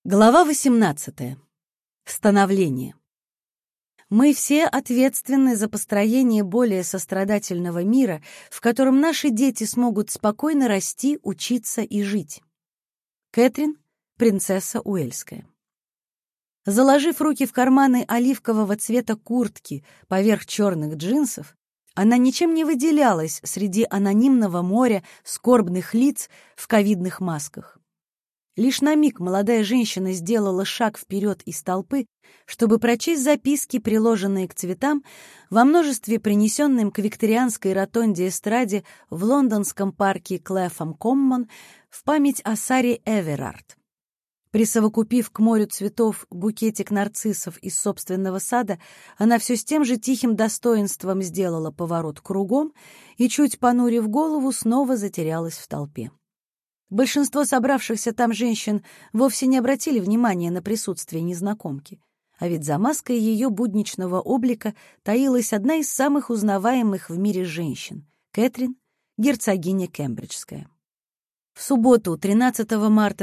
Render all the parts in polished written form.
Глава 18. Становление. Мы все ответственны за построение более сострадательного мира, в котором наши дети смогут спокойно расти, учиться и жить. Кэтрин, принцесса Уэльская. Заложив руки в карманы оливкового цвета куртки поверх черных джинсов, она ничем не выделялась среди анонимного моря скорбных лиц в ковидных масках. Лишь на миг молодая женщина сделала шаг вперед из толпы, чтобы прочесть записки, приложенные к цветам, во множестве принесенным к викторианской ротонде эстраде в лондонском парке Клэфхэм Коммон в память о Саре Эверард. Присовокупив к морю цветов букетик нарциссов из собственного сада, она все с тем же тихим достоинством сделала поворот кругом и, чуть понурив голову, снова затерялась в толпе. Большинство собравшихся там женщин вовсе не обратили внимания на присутствие незнакомки, а ведь за маской ее будничного облика таилась одна из самых узнаваемых в мире женщин — Кэтрин, герцогиня Кембриджская. В субботу, 13 марта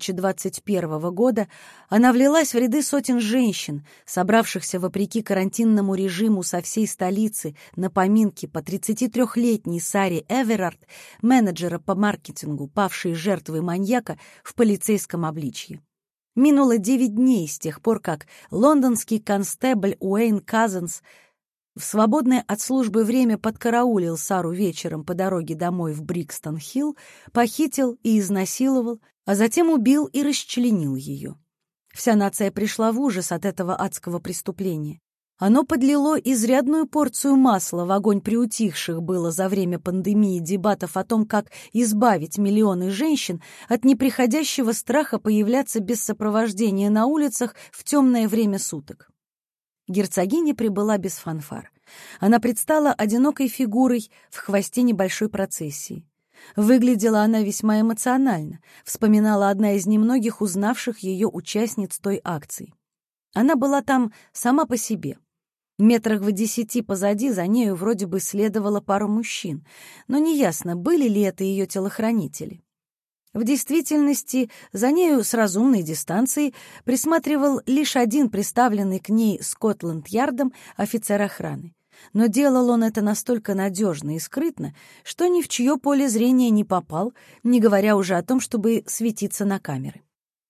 2021 года, она влилась в ряды сотен женщин, собравшихся вопреки карантинному режиму со всей столицы на поминки по 33-летней Саре Эверард, менеджера по маркетингу, павшей жертвой маньяка в полицейском обличье. Минуло 9 дней с тех пор, как лондонский констебль Уэйн Казенс в свободное от службы время подкараулил Сару вечером по дороге домой в Брикстон-Хилл, похитил и изнасиловал, а затем убил и расчленил ее. Вся нация пришла в ужас от этого адского преступления. Оно подлило изрядную порцию масла в огонь приутихших было за время пандемии дебатов о том, как избавить миллионы женщин от неприходящего страха появляться без сопровождения на улицах в темное время суток. Герцогиня прибыла без фанфар. Она предстала одинокой фигурой в хвосте небольшой процессии. Выглядела она весьма эмоционально, вспоминала одна из немногих узнавших ее участниц той акции. Она была там сама по себе. Метрах в 10 позади за нею вроде бы следовала пара мужчин, но неясно, были ли это ее телохранители. В действительности, за нею с разумной дистанции присматривал лишь один приставленный к ней Скотланд-Ярдом офицер охраны. Но делал он это настолько надежно и скрытно, что ни в чье поле зрения не попал, не говоря уже о том, чтобы светиться на камеры.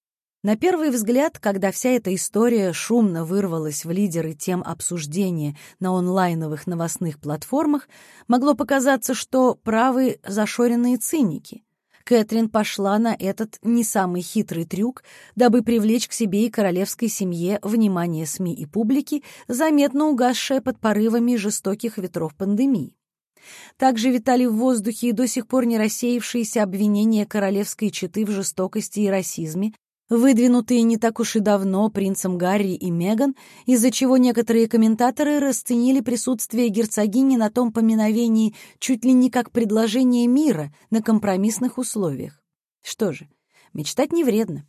На первый взгляд, когда вся эта история шумно вырвалась в лидеры тем обсуждения на онлайновых новостных платформах, могло показаться, что правы зашоренные циники. Кэтрин пошла на этот не самый хитрый трюк, дабы привлечь к себе и королевской семье внимание СМИ и публики, заметно угасшее под порывами жестоких ветров пандемии. Также витали в воздухе и до сих пор не рассеявшиеся обвинения королевской четы в жестокости и расизме, выдвинутые не так уж и давно принцем Гарри и Меган, из-за чего некоторые комментаторы расценили присутствие герцогини на том поминовении чуть ли не как предложение мира на компромиссных условиях. Что же, мечтать не вредно.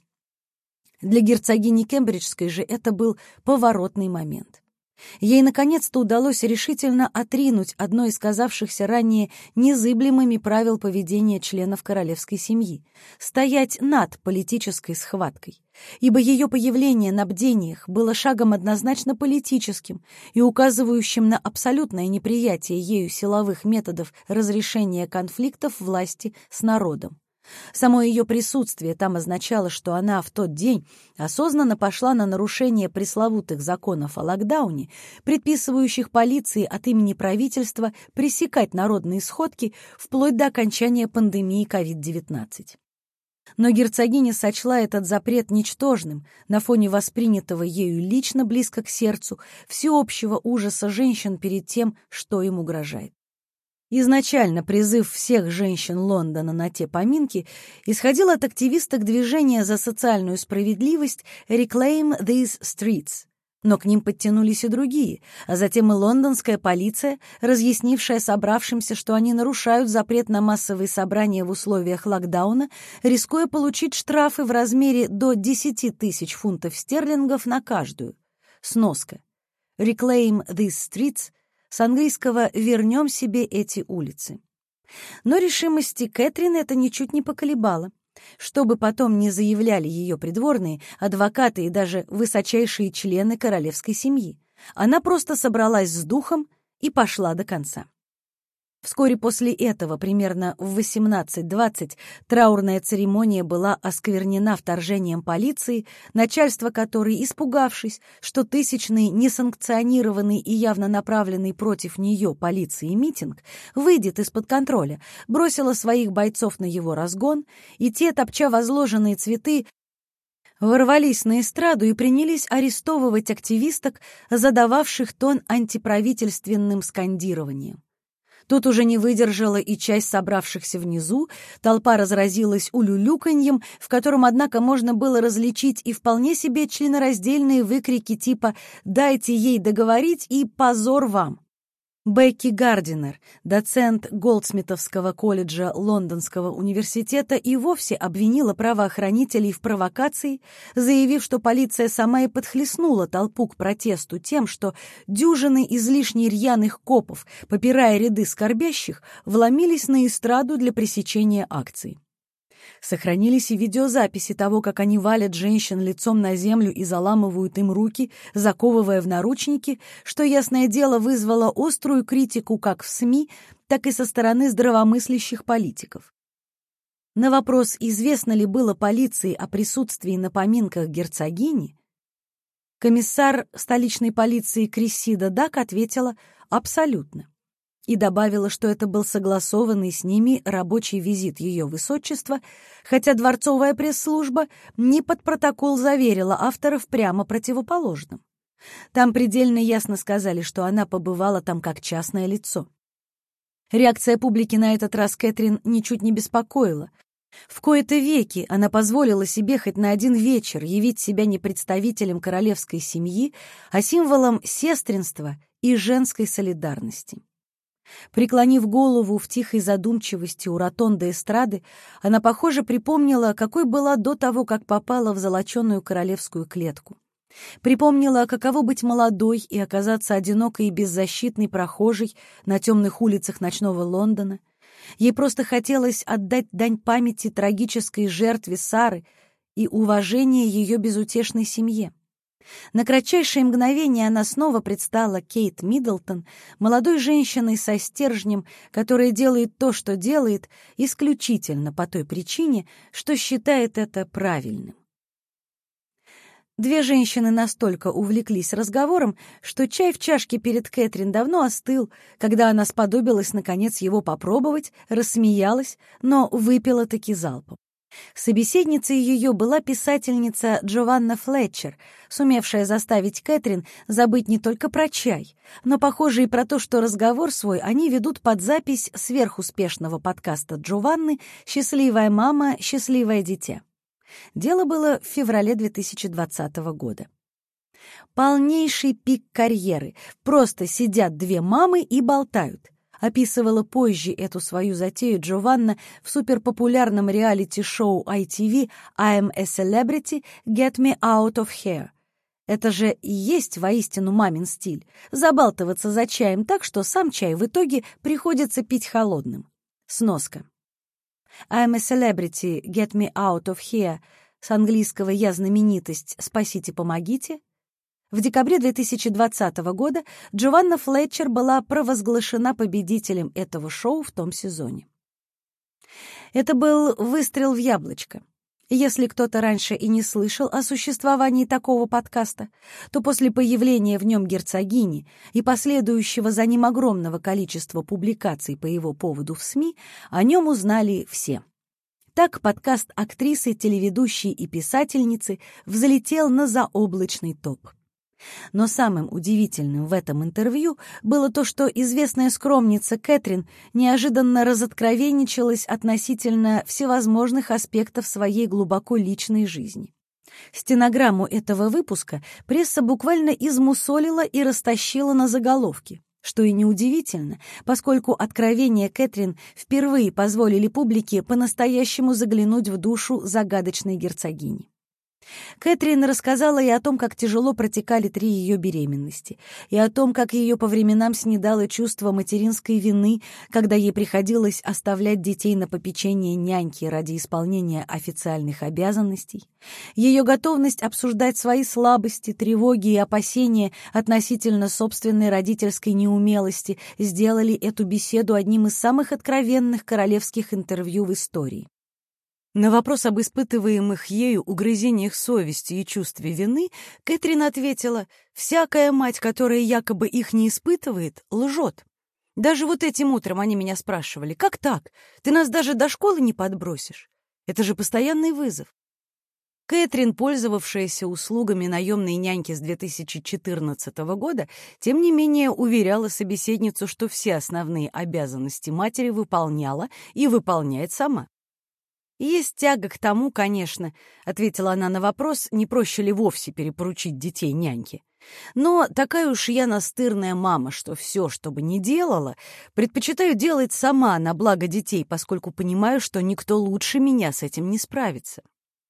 Для герцогини Кембриджской же это был поворотный момент. Ей наконец-то удалось решительно отринуть одно из казавшихся ранее незыблемыми правил поведения членов королевской семьи — стоять над политической схваткой, ибо ее появление на бдениях было шагом однозначно политическим и указывающим на абсолютное неприятие ею силовых методов разрешения конфликтов власти с народом. Само ее присутствие там означало, что она в тот день осознанно пошла на нарушение пресловутых законов о локдауне, предписывающих полиции от имени правительства пресекать народные сходки вплоть до окончания пандемии COVID-19. Но герцогиня сочла этот запрет ничтожным на фоне воспринятого ею лично близко к сердцу всеобщего ужаса женщин перед тем, что им угрожает. Изначально призыв всех женщин Лондона на те поминки исходил от активисток движения за социальную справедливость Reclaim These Streets, но к ним подтянулись и другие, а затем и лондонская полиция, разъяснившая собравшимся, что они нарушают запрет на массовые собрания в условиях локдауна, рискуя получить штрафы в размере до 10 тысяч фунтов стерлингов на каждую. Сноска. Reclaim These Streets — с английского «вернем себе эти улицы». Но решимости Кэтрин это ничуть не поколебало. Что бы потом ни заявляли ее придворные, адвокаты и даже высочайшие члены королевской семьи, она просто собралась с духом и пошла до конца. Вскоре после этого, примерно в 18:20, траурная церемония была осквернена вторжением полиции, начальство которой, испугавшись, что тысячный несанкционированный и явно направленный против нее полиции митинг выйдет из-под контроля, бросило своих бойцов на его разгон, и те, топча возложенные цветы, ворвались на эстраду и принялись арестовывать активисток, задававших тон антиправительственным скандированием. Тут уже не выдержала и часть собравшихся внизу, толпа разразилась улюлюканьем, в котором, однако, можно было различить и вполне себе членораздельные выкрики типа «дайте ей договорить» и «позор вам». Бекки Гардинер, доцент Голдсмитовского колледжа Лондонского университета, и вовсе обвинила правоохранителей в провокации, заявив, что полиция сама и подхлестнула толпу к протесту тем, что дюжины излишне рьяных копов, попирая ряды скорбящих, вломились на эстраду для пресечения акции. Сохранились и видеозаписи того, как они валят женщин лицом на землю и заламывают им руки, заковывая в наручники, что, ясное дело, вызвало острую критику как в СМИ, так и со стороны здравомыслящих политиков. На вопрос, известно ли было полиции о присутствии на поминках герцогини, комиссар столичной полиции Крессида Дак ответила «абсолютно» и добавила, что это был согласованный с ними рабочий визит ее высочества, хотя дворцовая пресс-служба не под протокол заверила авторов прямо противоположным. Там предельно ясно сказали, что она побывала там как частное лицо. Реакция публики на этот раз Кэтрин ничуть не беспокоила. В кои-то веки она позволила себе хоть на один вечер явить себя не представителем королевской семьи, а символом сестринства и женской солидарности. Преклонив голову в тихой задумчивости у ротонды эстрады, она, похоже, припомнила, какой была до того, как попала в золоченую королевскую клетку. Припомнила, каково быть молодой и оказаться одинокой и беззащитной прохожей на темных улицах ночного Лондона. Ей просто хотелось отдать дань памяти трагической жертве Сары и уважения ее безутешной семье. На кратчайшее мгновение она снова предстала Кейт Миддлтон, молодой женщиной со стержнем, которая делает то, что делает, исключительно по той причине, что считает это правильным. Две женщины настолько увлеклись разговором, что чай в чашке перед Кэтрин давно остыл, когда она сподобилась, наконец, его попробовать, рассмеялась, но выпила-таки залпом. Собеседницей ее была писательница Джованна Флетчер, сумевшая заставить Кэтрин забыть не только про чай, но, похоже, и про то, что разговор свой они ведут под запись сверхуспешного подкаста Джованны «Счастливая мама, счастливое дитя». Дело было в феврале 2020 года. Полнейший пик карьеры. Просто сидят две мамы и болтают. Описывала позже эту свою затею Джованна в суперпопулярном реалити-шоу ITV «I'm a Celebrity, Get Me Out of Here». Это же и есть воистину мамин стиль — забалтываться за чаем так, что сам чай в итоге приходится пить холодным. Сноска. «I'm a Celebrity, Get Me Out of Here» с английского «Я знаменитость, спасите, помогите». В декабре 2020 года Джованна Флетчер была провозглашена победителем этого шоу в том сезоне. Это был выстрел в яблочко. Если кто-то раньше и не слышал о существовании такого подкаста, то после появления в нем герцогини и последующего за ним огромного количества публикаций по его поводу в СМИ о нем узнали все. Так подкаст актрисы, телеведущей и писательницы взлетел на заоблачный топ. Но самым удивительным в этом интервью было то, что известная скромница Кэтрин неожиданно разоткровенничалась относительно всевозможных аспектов своей глубоко личной жизни. Стенограмму этого выпуска пресса буквально измусолила и растащила на заголовки, что и неудивительно, поскольку откровения Кэтрин впервые позволили публике по-настоящему заглянуть в душу загадочной герцогини. Кэтрин рассказала и о том, как тяжело протекали 3 ее беременности, и о том, как ее по временам снедало чувство материнской вины, когда ей приходилось оставлять детей на попечение няньки ради исполнения официальных обязанностей, ее готовность обсуждать свои слабости, тревоги и опасения относительно собственной родительской неумелости сделали эту беседу одним из самых откровенных королевских интервью в истории. На вопрос об испытываемых ею угрызениях совести и чувстве вины Кэтрин ответила: «Всякая мать, которая якобы их не испытывает, лжет. Даже вот этим утром они меня спрашивали: как так? Ты нас даже до школы не подбросишь? Это же постоянный вызов». Кэтрин, пользовавшаяся услугами наемной няньки с 2014 года, тем не менее уверяла собеседницу, что все основные обязанности матери выполняла и выполняет сама. «Есть тяга к тому, конечно», — ответила она на вопрос, не проще ли вовсе перепоручить детей няньке. «Но такая уж я настырная мама, что все, что бы ни делала, предпочитаю делать сама на благо детей, поскольку понимаю, что никто лучше меня с этим не справится».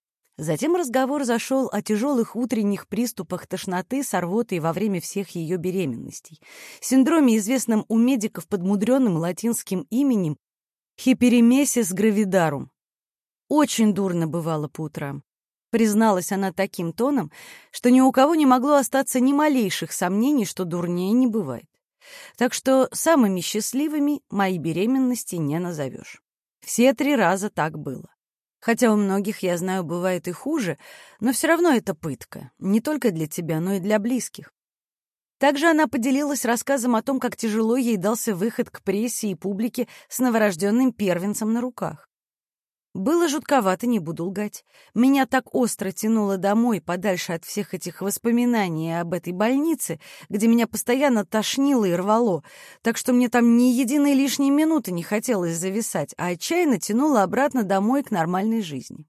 Затем разговор зашел о тяжелых утренних приступах тошноты с рвотой во время всех ее беременностей, синдроме, известном у медиков под мудреным латинским именем «хиперемесис гравидарум». «Очень дурно бывало по утрам», — призналась она таким тоном, что ни у кого не могло остаться ни малейших сомнений, что дурнее не бывает. Так что самыми счастливыми мои беременности не назовешь. Все 3 раза так было. Хотя у многих, я знаю, бывает и хуже, но все равно это пытка, не только для тебя, но и для близких. Также она поделилась рассказом о том, как тяжело ей дался выход к прессе и публике с новорожденным первенцем на руках. Было жутковато, не буду лгать. Меня так остро тянуло домой, подальше от всех этих воспоминаний об этой больнице, где меня постоянно тошнило и рвало, так что мне там ни единой лишней минуты не хотелось зависать, а отчаянно тянуло обратно домой к нормальной жизни.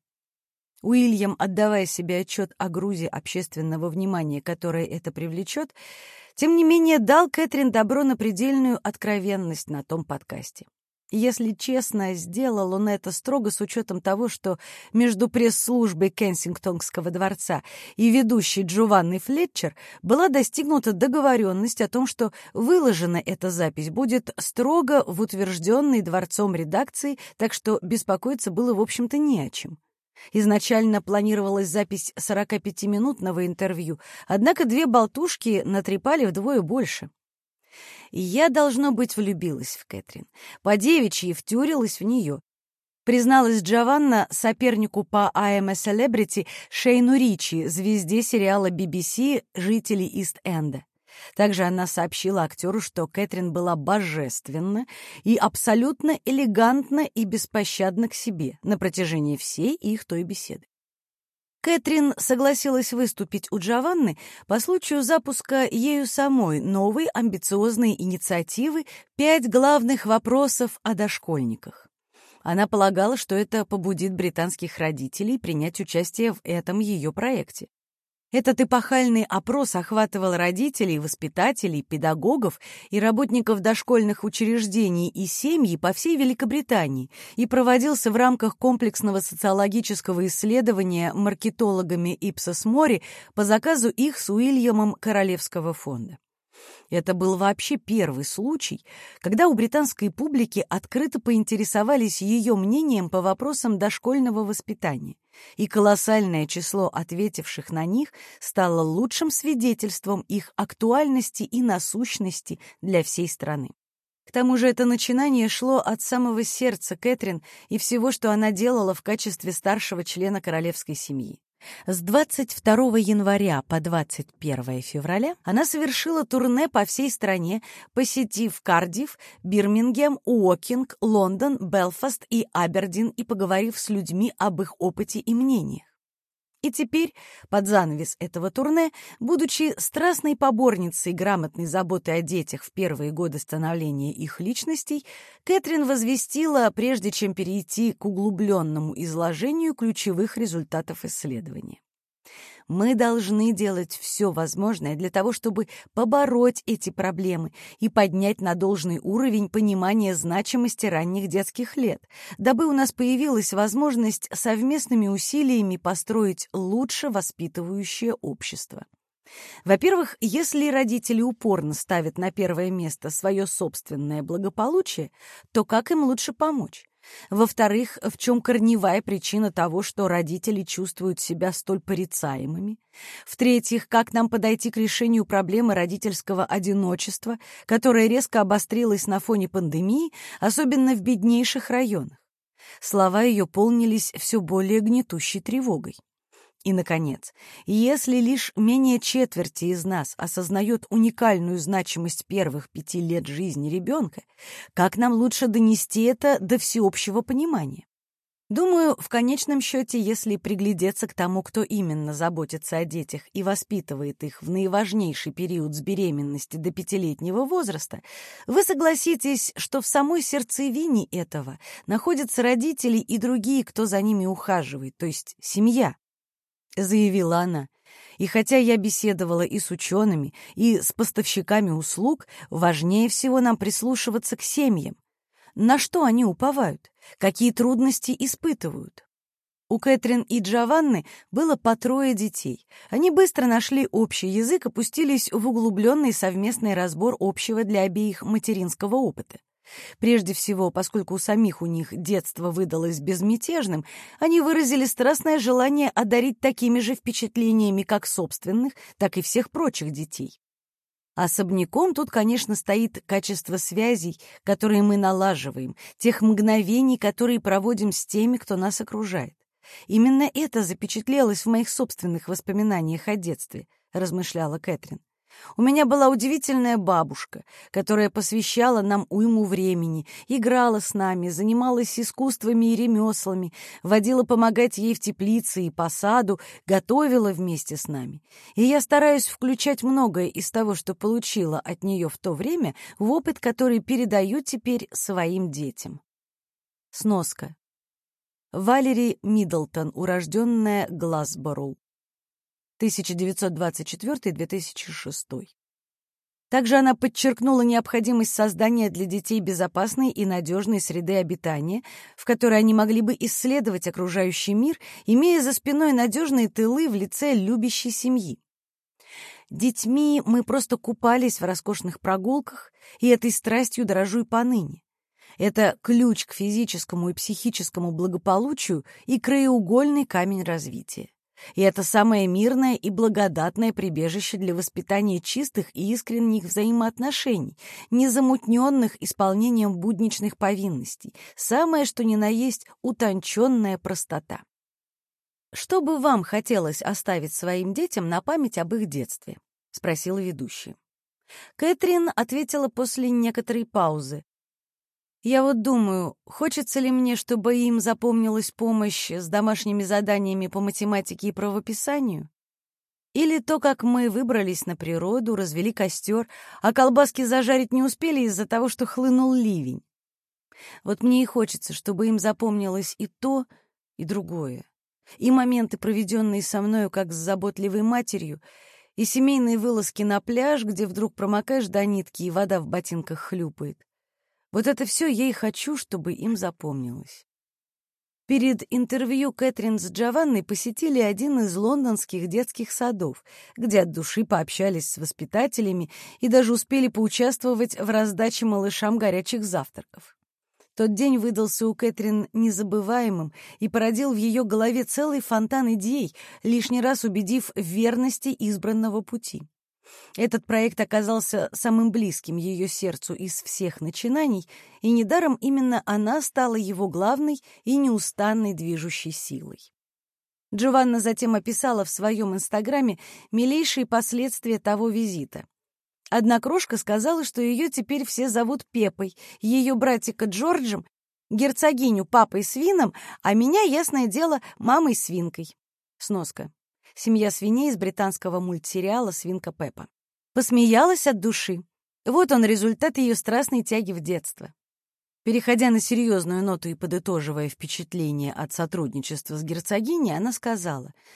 Уильям, отдавая себе отчет о грузе общественного внимания, которое это привлечет, тем не менее дал Кэтрин добро на предельную откровенность на том подкасте. Если честно, сделал он это строго с учетом того, что между пресс-службой Кенсингтонского дворца и ведущей Джованной Флетчер была достигнута договоренность о том, что выложена эта запись будет строго в утвержденной дворцом редакции, так что беспокоиться было, в общем-то, не о чем. Изначально планировалась запись 45-минутного интервью, однако 2 болтушки натрепали вдвое больше. Я, должно быть, влюбилась в Кэтрин. По-девичьи втюрилась в нее. Призналась Джованна сопернику по I Am a Celebrity Шейну Ричи, звезде сериала BBC «Жители Ист-Энда». Также она сообщила актеру, что Кэтрин была божественна и абсолютно элегантна и беспощадна к себе на протяжении всей их той беседы. Кэтрин согласилась выступить у Джованны по случаю запуска ею самой новой амбициозной инициативы «5 главных вопросов о дошкольниках». Она полагала, что это побудит британских родителей принять участие в этом ее проекте. Этот эпохальный опрос охватывал родителей, воспитателей, педагогов и работников дошкольных учреждений и семьи по всей Великобритании и проводился в рамках комплексного социологического исследования маркетологами Ipsos Mori по заказу их с Уильямом Королевского фонда. Это был вообще первый случай, когда у британской публики открыто поинтересовались ее мнением по вопросам дошкольного воспитания, и колоссальное число ответивших на них стало лучшим свидетельством их актуальности и насущности для всей страны. К тому же это начинание шло от самого сердца Кэтрин и всего, что она делала в качестве старшего члена королевской семьи. С 22 января по 21 февраля она совершила турне по всей стране, посетив Кардифф, Бирмингем, Уокинг, Лондон, Белфаст и Абердин и поговорив с людьми об их опыте и мнениях. И теперь, под занавес этого турне, будучи страстной поборницей грамотной заботы о детях в первые годы становления их личностей, Кэтрин возвестила, прежде чем перейти к углубленному изложению ключевых результатов исследования. Мы должны делать все возможное для того, чтобы побороть эти проблемы и поднять на должный уровень понимание значимости ранних детских лет, дабы у нас появилась возможность совместными усилиями построить лучше воспитывающее общество. Во-первых, если родители упорно ставят на первое место свое собственное благополучие, то как им лучше помочь? Во-вторых, в чем корневая причина того, что родители чувствуют себя столь порицаемыми? В-третьих, как нам подойти к решению проблемы родительского одиночества, которая резко обострилась на фоне пандемии, особенно в беднейших районах? Слова ее полнились все более гнетущей тревогой. И, наконец, если лишь менее четверти из нас осознает уникальную значимость первых 5 лет жизни ребенка, как нам лучше донести это до всеобщего понимания? Думаю, в конечном счете, если приглядеться к тому, кто именно заботится о детях и воспитывает их в наиважнейший период с беременности до 5-летнего возраста, вы согласитесь, что в самой сердцевине этого находятся родители и другие, кто за ними ухаживает, то есть семья. — заявила она. «И хотя я беседовала и с учеными, и с поставщиками услуг, важнее всего нам прислушиваться к семьям. На что они уповают? Какие трудности испытывают?» У Кэтрин и Джованны было по 3 детей. Они быстро нашли общий язык и пустились в углубленный совместный разбор общего для обеих материнского опыта. Прежде всего, поскольку у них детство выдалось безмятежным, они выразили страстное желание одарить такими же впечатлениями как собственных, так и всех прочих детей. Особняком тут, конечно, стоит качество связей, которые мы налаживаем, тех мгновений, которые проводим с теми, кто нас окружает. Именно это запечатлелось в моих собственных воспоминаниях о детстве, размышляла Кэтрин. У меня была удивительная бабушка, которая посвящала нам уйму времени, играла с нами, занималась искусствами и ремеслами, водила помогать ей в теплице и по саду, готовила вместе с нами. И я стараюсь включать многое из того, что получила от нее в то время, в опыт, который передаю теперь своим детям. Сноска. Валери Миддлтон, урожденная Глазборо. 1924-2006. Также она подчеркнула необходимость создания для детей безопасной и надежной среды обитания, в которой они могли бы исследовать окружающий мир, имея за спиной надежные тылы в лице любящей семьи. Детьми мы просто купались в роскошных прогулках, и этой страстью дорожу и поныне. Это ключ к физическому и психическому благополучию и краеугольный камень развития. И это самое мирное и благодатное прибежище для воспитания чистых и искренних взаимоотношений, незамутненных исполнением будничных повинностей, самое что ни на есть утонченная простота. «Что бы вам хотелось оставить своим детям на память об их детстве?» — спросила ведущая. Кэтрин ответила после некоторой паузы. «Я вот думаю, хочется ли мне, чтобы им запомнилась помощь с домашними заданиями по математике и правописанию? Или то, как мы выбрались на природу, развели костер, а колбаски зажарить не успели из-за того, что хлынул ливень? Вот мне и хочется, чтобы им запомнилось и то, и другое. И моменты, проведенные со мною как с заботливой матерью, и семейные вылазки на пляж, где вдруг промокаешь до нитки, и вода в ботинках хлюпает. Вот это все я и хочу, чтобы им запомнилось». Перед интервью Кэтрин с Джованной посетили один из лондонских детских садов, где от души пообщались с воспитателями и даже успели поучаствовать в раздаче малышам горячих завтраков. Тот день выдался у Кэтрин незабываемым и породил в ее голове целый фонтан идей, лишний раз убедив в верности избранного пути. Этот проект оказался самым близким ее сердцу из всех начинаний, и недаром именно она стала его главной и неустанной движущей силой. Джованна затем описала в своем инстаграме милейшие последствия того визита. Одна крошка сказала, что ее теперь все зовут Пеппой, ее братика Джорджем, герцогиню папой свином, а меня, ясное дело, мамой свинкой. Сноска. Семья свиней из британского мультсериала «Свинка Пеппа». Посмеялась от души. Вот он результат ее страстной тяги в детство. Переходя на серьезную ноту и подытоживая впечатление от сотрудничества с герцогиней, она сказала: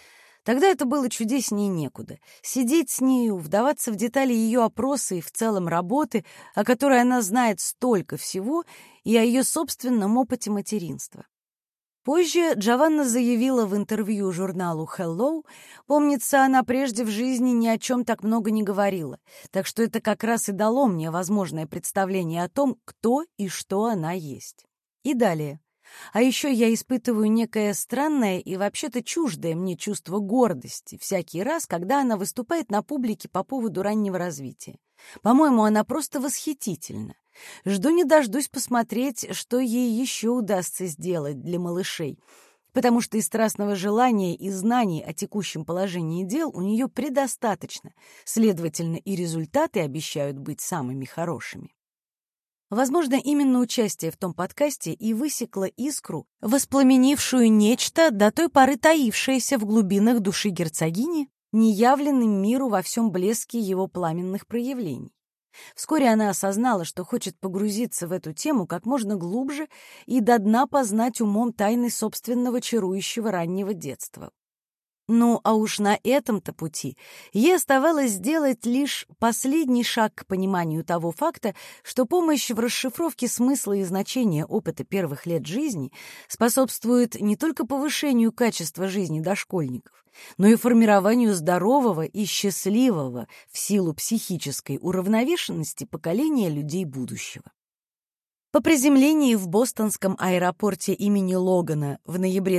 Тогда это было чудеснее некуда. Сидеть с нею, вдаваться в детали ее опроса и в целом работы, о которой она знает столько всего, и о ее собственном опыте материнства. Позже Джованна заявила в интервью журналу Hello, помнится, она прежде в жизни ни о чем так много не говорила, так что это как раз и дало мне возможное представление о том, кто и что она есть. И далее. А еще я испытываю некое странное и вообще-то чуждое мне чувство гордости всякий раз, когда она выступает на публике по поводу раннего развития. По-моему, она просто восхитительна. Жду не дождусь посмотреть, что ей еще удастся сделать для малышей, потому что и страстного желания, и знаний о текущем положении дел у нее предостаточно, следовательно, и результаты обещают быть самыми хорошими. Возможно, именно участие в том подкасте и высекло искру, воспламенившую нечто, до той поры таившееся в глубинах души герцогини, неявленным миру во всем блеске его пламенных проявлений. Вскоре она осознала, что хочет погрузиться в эту тему как можно глубже и до дна познать умом тайны собственного чарующего раннего детства. Ну, а уж на этом-то пути ей оставалось сделать лишь последний шаг к пониманию того факта, что помощь в расшифровке смысла и значения опыта первых лет жизни способствует не только повышению качества жизни дошкольников, но и формированию здорового и счастливого в силу психической уравновешенности поколения людей будущего. По приземлении в бостонском аэропорте имени Логана в ноябре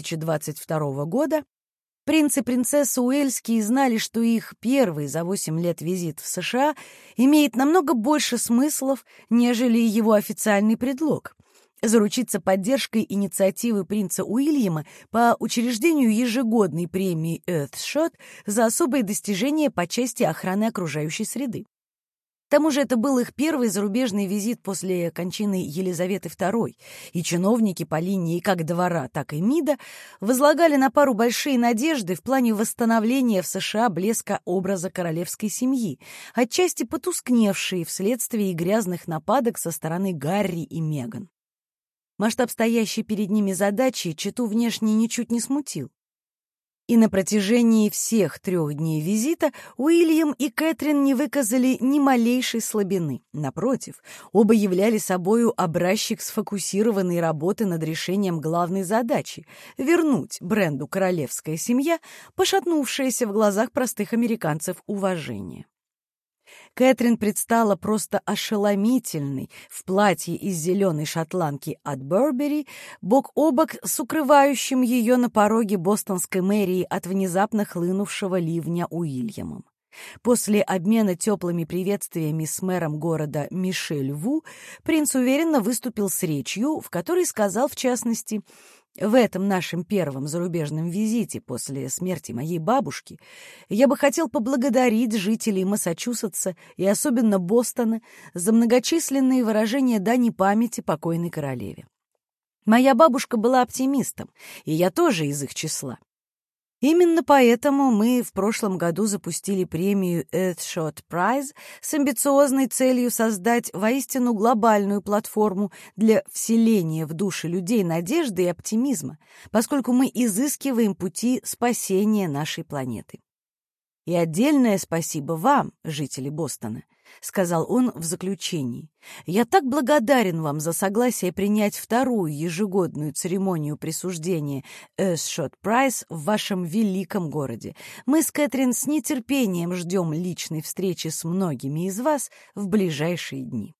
2022 года принц и принцесса Уэльские знали, что их первый за 8 лет визит в США имеет намного больше смыслов, нежели его официальный предлог — заручиться поддержкой инициативы принца Уильяма по учреждению ежегодной премии Earthshot за особые достижения по части охраны окружающей среды. К тому же это был их первый зарубежный визит после кончины Елизаветы II, и чиновники по линии как двора, так и МИДа возлагали на пару большие надежды в плане восстановления в США блеска образа королевской семьи, отчасти потускневшие вследствие грязных нападок со стороны Гарри и Меган. Масштаб стоящей перед ними задачи чету внешне ничуть не смутил. И на протяжении всех 3 дней визита Уильям и Кэтрин не выказали ни малейшей слабины. Напротив, оба являли собою образчик сфокусированной работы над решением главной задачи — вернуть бренду «Королевская семья» пошатнувшееся в глазах простых американцев уважение. Кэтрин предстала просто ошеломительной в платье из зеленой шотландки от Бурбери, бок о бок с укрывающим ее на пороге бостонской мэрии от внезапно хлынувшего ливня Уильямом. После обмена теплыми приветствиями с мэром города Мишель Ву принц уверенно выступил с речью, в которой сказал, в частности: «В этом нашем первом зарубежном визите после смерти моей бабушки я бы хотел поблагодарить жителей Массачусетса и особенно Бостона за многочисленные выражения дани памяти покойной королеве. Моя бабушка была оптимистом, и я тоже из их числа. Именно поэтому мы в прошлом году запустили премию Earthshot Prize с амбициозной целью создать воистину глобальную платформу для вселения в души людей надежды и оптимизма, поскольку мы изыскиваем пути спасения нашей планеты. И отдельное спасибо вам, жители Бостона», — сказал он в заключении. «Я так благодарен вам за согласие принять 2-ю ежегодную церемонию присуждения Earthshot Prize в вашем великом городе. Мы с Кэтрин с нетерпением ждем личной встречи с многими из вас в ближайшие дни».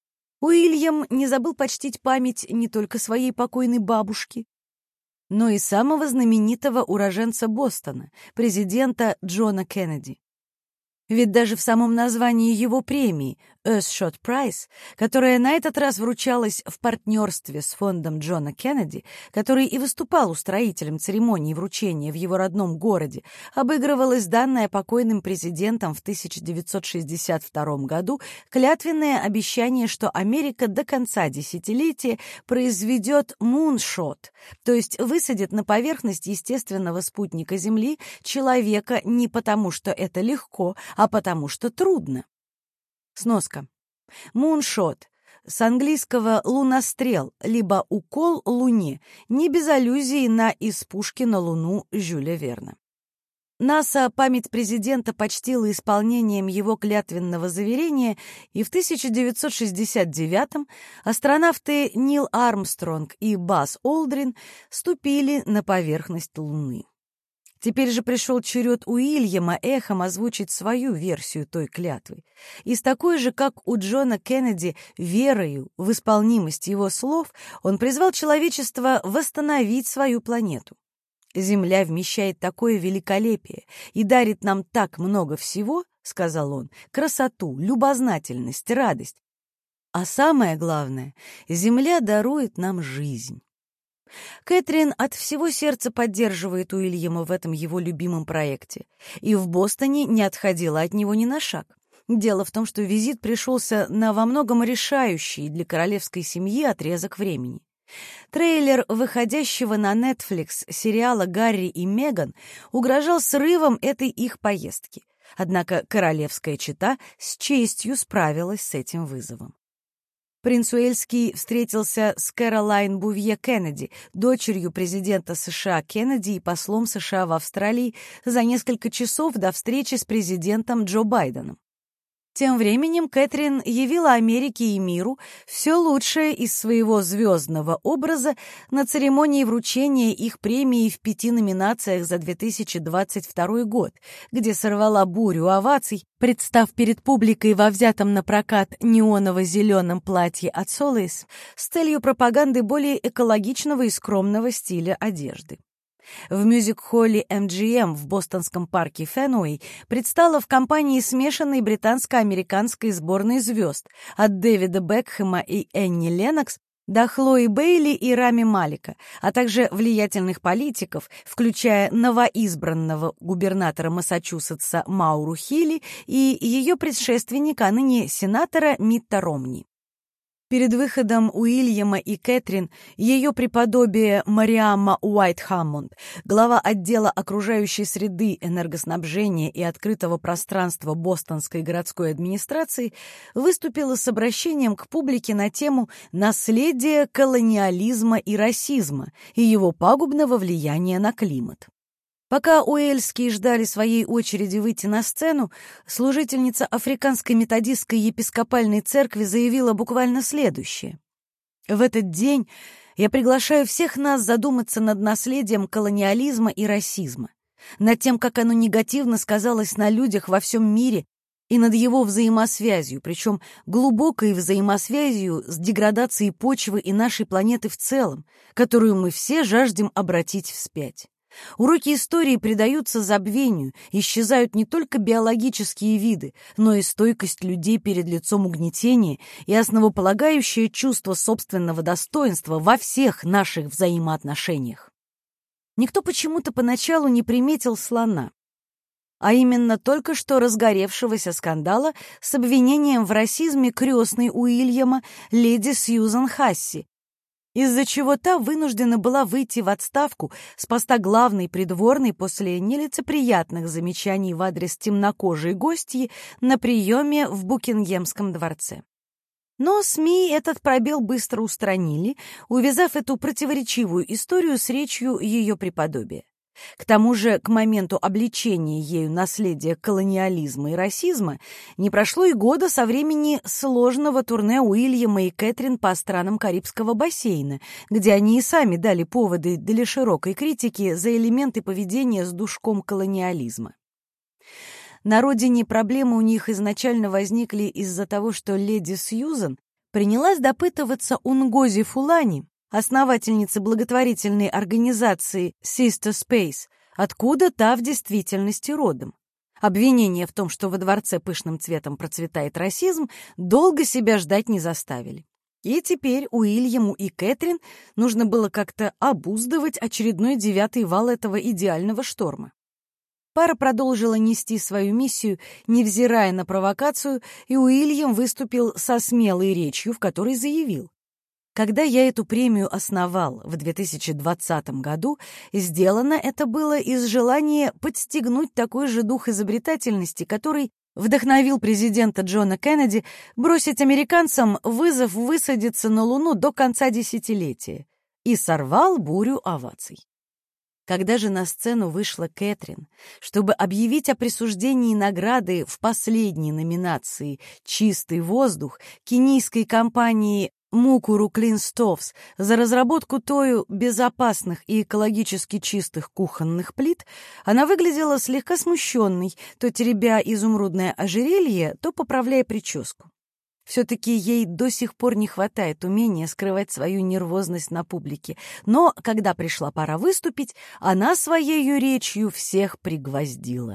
Уильям не забыл почтить память не только своей покойной бабушки, но и самого знаменитого уроженца Бостона, президента Джона Кеннеди. Ведь даже в самом названии его премии Earthshot Prize, которая на этот раз вручалась в партнерстве с фондом Джона Кеннеди, который и выступал устроителем церемонии вручения в его родном городе, обыгрывалась данная покойным президентом в 1962 году клятвенное обещание, что Америка до конца десятилетия произведет муншот, то есть высадит на поверхность естественного спутника Земли человека не потому, что это легко, а потому что трудно. Сноска. Муншот с английского «лунострел», либо «укол Луне», не без аллюзии на «из пушки на Луну» Жюля Верна. НАСА память президента почтила исполнением его клятвенного заверения, и в 1969-м астронавты Нил Армстронг и Базз Олдрин ступили на поверхность Луны. Теперь же пришел черед Уильяма эхом озвучить свою версию той клятвы. И с такой же, как у Джона Кеннеди, верою в исполнимость его слов, он призвал человечество восстановить свою планету. «Земля вмещает такое великолепие и дарит нам так много всего, — сказал он, — красоту, любознательность, радость. А самое главное, Земля дарует нам жизнь». Кэтрин от всего сердца поддерживает Уильяма в этом его любимом проекте и в Бостоне не отходила от него ни на шаг. Дело в том, что визит пришелся на во многом решающий для королевской семьи отрезок времени. Трейлер выходящего на Netflix сериала «Гарри и Меган» угрожал срывом этой их поездки. Однако королевская чета с честью справилась с этим вызовом. Принц Уэльский встретился с Кэролайн Бувье Кеннеди, дочерью президента США Кеннеди и послом США в Австралии, за несколько часов до встречи с президентом Джо Байденом. Тем временем Кэтрин явила Америке и миру все лучшее из своего звездного образа на церемонии вручения их премии в 5 номинациях за 2022 год, где сорвала бурю оваций, представ перед публикой во взятом на прокат неоново-зеленом платье от Солис с целью пропаганды более экологичного и скромного стиля одежды. В мюзик-холле MGM в бостонском парке Фенуэй предстала в компании смешанной британско-американской сборной звезд от Дэвида Бекхэма и Энни Леннокс до Хлои Бейли и Рами Малика, а также влиятельных политиков, включая новоизбранного губернатора Массачусетса Мауру Хилли и ее предшественника, а ныне сенатора Митта Ромни. Перед выходом Уильяма и Кэтрин ее преподобие Мариамма Уайт-Хаммонд, глава отдела окружающей среды, энергоснабжения и открытого пространства Бостонской городской администрации, выступила с обращением к публике на тему «Наследие колониализма и расизма и его пагубного влияния на климат». Пока уэльские ждали своей очереди выйти на сцену, служительница Африканской методистской епископальной церкви заявила буквально следующее. «В этот день я приглашаю всех нас задуматься над наследием колониализма и расизма, над тем, как оно негативно сказалось на людях во всем мире и над его взаимосвязью, причем глубокой взаимосвязью с деградацией почвы и нашей планеты в целом, которую мы все жаждем обратить вспять. Уроки истории предаются забвению, исчезают не только биологические виды, но и стойкость людей перед лицом угнетения и основополагающее чувство собственного достоинства во всех наших взаимоотношениях». Никто почему-то поначалу не приметил слона, а именно только что разгоревшегося скандала с обвинением в расизме крестной Уильяма леди Сьюзан Хасси, из-за чего та вынуждена была выйти в отставку с поста главной придворной после нелицеприятных замечаний в адрес темнокожей гостьи на приеме в Букингемском дворце. Но СМИ этот пробел быстро устранили, увязав эту противоречивую историю с речью ее преподобия. К тому же, к моменту обличения ею наследия колониализма и расизма не прошло и года со времени сложного турне Уильяма и Кэтрин по странам Карибского бассейна, где они и сами дали поводы для широкой критики за элементы поведения с душком колониализма. На родине проблемы у них изначально возникли из-за того, что леди Сьюзан принялась допытываться у Нгози Фулани, основательницы благотворительной организации Sister Space, откуда та в действительности родом. Обвинения в том, что во дворце пышным цветом процветает расизм, долго себя ждать не заставили. И теперь Уильяму и Кэтрин нужно было как-то обуздывать очередной 9-й вал этого идеального шторма. Пара продолжила нести свою миссию, невзирая на провокацию, и Уильям выступил со смелой речью, в которой заявил: «Когда я эту премию основал в 2020 году, сделано это было из желания подстегнуть такой же дух изобретательности, который вдохновил президента Джона Кеннеди бросить американцам вызов высадиться на Луну до конца десятилетия и сорвал бурю оваций». Когда же на сцену вышла Кэтрин, чтобы объявить о присуждении награды в последней номинации «Чистый воздух» кенийской компании Мукуру Клинстовс за разработку тою безопасных и экологически чистых кухонных плит, она выглядела слегка смущенной, то теребя изумрудное ожерелье, то поправляя прическу. Все-таки ей до сих пор не хватает умения скрывать свою нервозность на публике. Но, когда пришла пора выступить, она своею речью всех пригвоздила.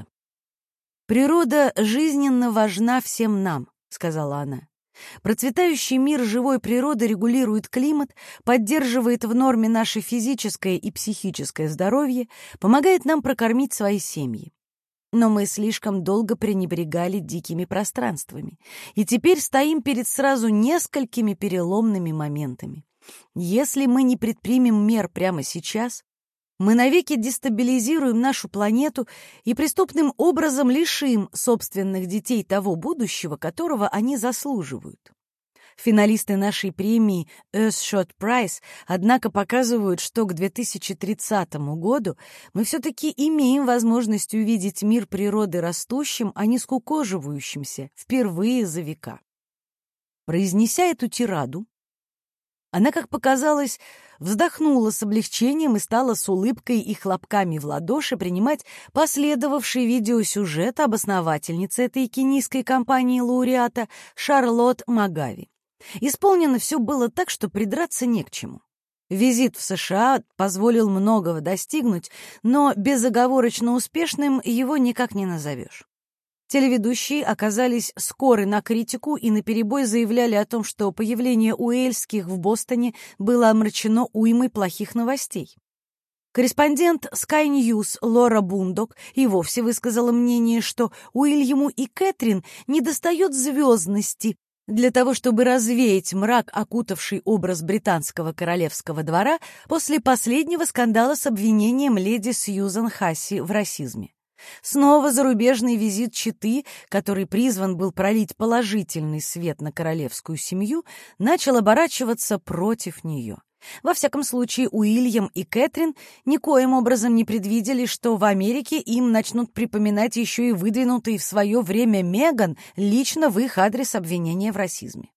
«Природа жизненно важна всем нам», — сказала она. «Процветающий мир живой природы регулирует климат, поддерживает в норме наше физическое и психическое здоровье, помогает нам прокормить свои семьи. Но мы слишком долго пренебрегали дикими пространствами, и теперь стоим перед сразу несколькими переломными моментами. Если мы не предпримем мер прямо сейчас, мы навеки дестабилизируем нашу планету и преступным образом лишим собственных детей того будущего, которого они заслуживают. Финалисты нашей премии Earthshot Prize, однако, показывают, что к 2030 году мы все-таки имеем возможность увидеть мир природы растущим, а не скукоживающимся, впервые за века. Произнеся эту тираду, она, как показалось, вздохнула с облегчением и стала с улыбкой и хлопками в ладоши принимать последовавший видеосюжет об основательнице этой кенийской компании-лауреата Шарлотт Магави. Исполнено все было так, что придраться не к чему. Визит в США позволил многого достигнуть, но безоговорочно успешным его никак не назовешь. Телеведущие оказались скоры на критику и наперебой заявляли о том, что появление уэльских в Бостоне было омрачено уймой плохих новостей. Корреспондент Sky News Лора Бундок и вовсе высказала мнение, что Уильяму и Кэтрин недостает звездности для того, чтобы развеять мрак, окутавший образ британского королевского двора после последнего скандала с обвинением леди Сьюзан Хасси в расизме. Снова зарубежный визит четы, который призван был пролить положительный свет на королевскую семью, начал оборачиваться против нее. Во всяком случае, Уильям и Кэтрин никоим образом не предвидели, что в Америке им начнут припоминать еще и выдвинутые в свое время Меган лично в их адрес обвинения в расизме.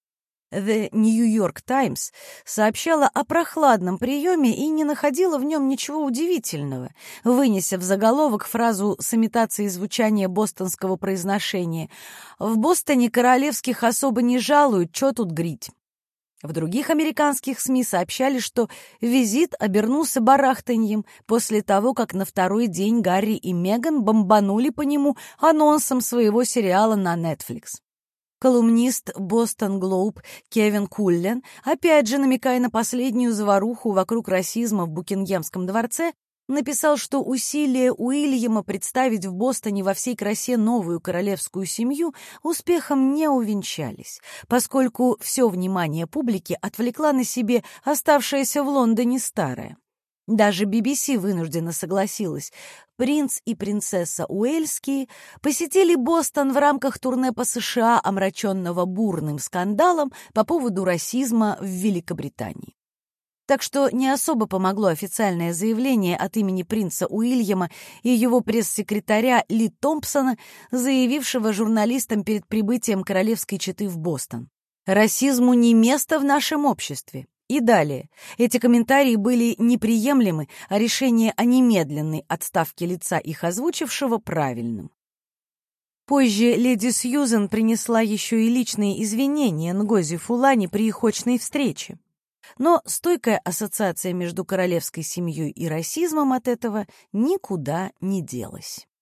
The New York Times сообщала о прохладном приеме и не находила в нем ничего удивительного, вынеся в заголовок фразу с имитацией звучания бостонского произношения «В Бостоне королевских особо не жалуют, чё тут грить?». В других американских СМИ сообщали, что визит обернулся барахтаньем после того, как на второй день Гарри и Меган бомбанули по нему анонсом своего сериала на Netflix. Колумнист «Бостон Глоуб» Кевин Куллен, опять же намекая на последнюю заваруху вокруг расизма в Букингемском дворце, написал, что усилия Уильяма представить в Бостоне во всей красе новую королевскую семью успехом не увенчались, поскольку все внимание публики отвлекла на себе оставшаяся в Лондоне старая. Даже BBC вынуждена согласилась. Принц и принцесса Уэльские посетили Бостон в рамках турне по США, омраченного бурным скандалом по поводу расизма в Великобритании. Так что не особо помогло официальное заявление от имени принца Уильяма и его пресс-секретаря Ли Томпсона, заявившего журналистам перед прибытием королевской четы в Бостон. «Расизму не место в нашем обществе». И далее. Эти комментарии были неприемлемы, а решение о немедленной отставке лица их озвучившего правильным. Позже леди Сьюзан принесла еще и личные извинения Нгози Фулани при их очной встрече. Но стойкая ассоциация между королевской семьей и расизмом от этого никуда не делась.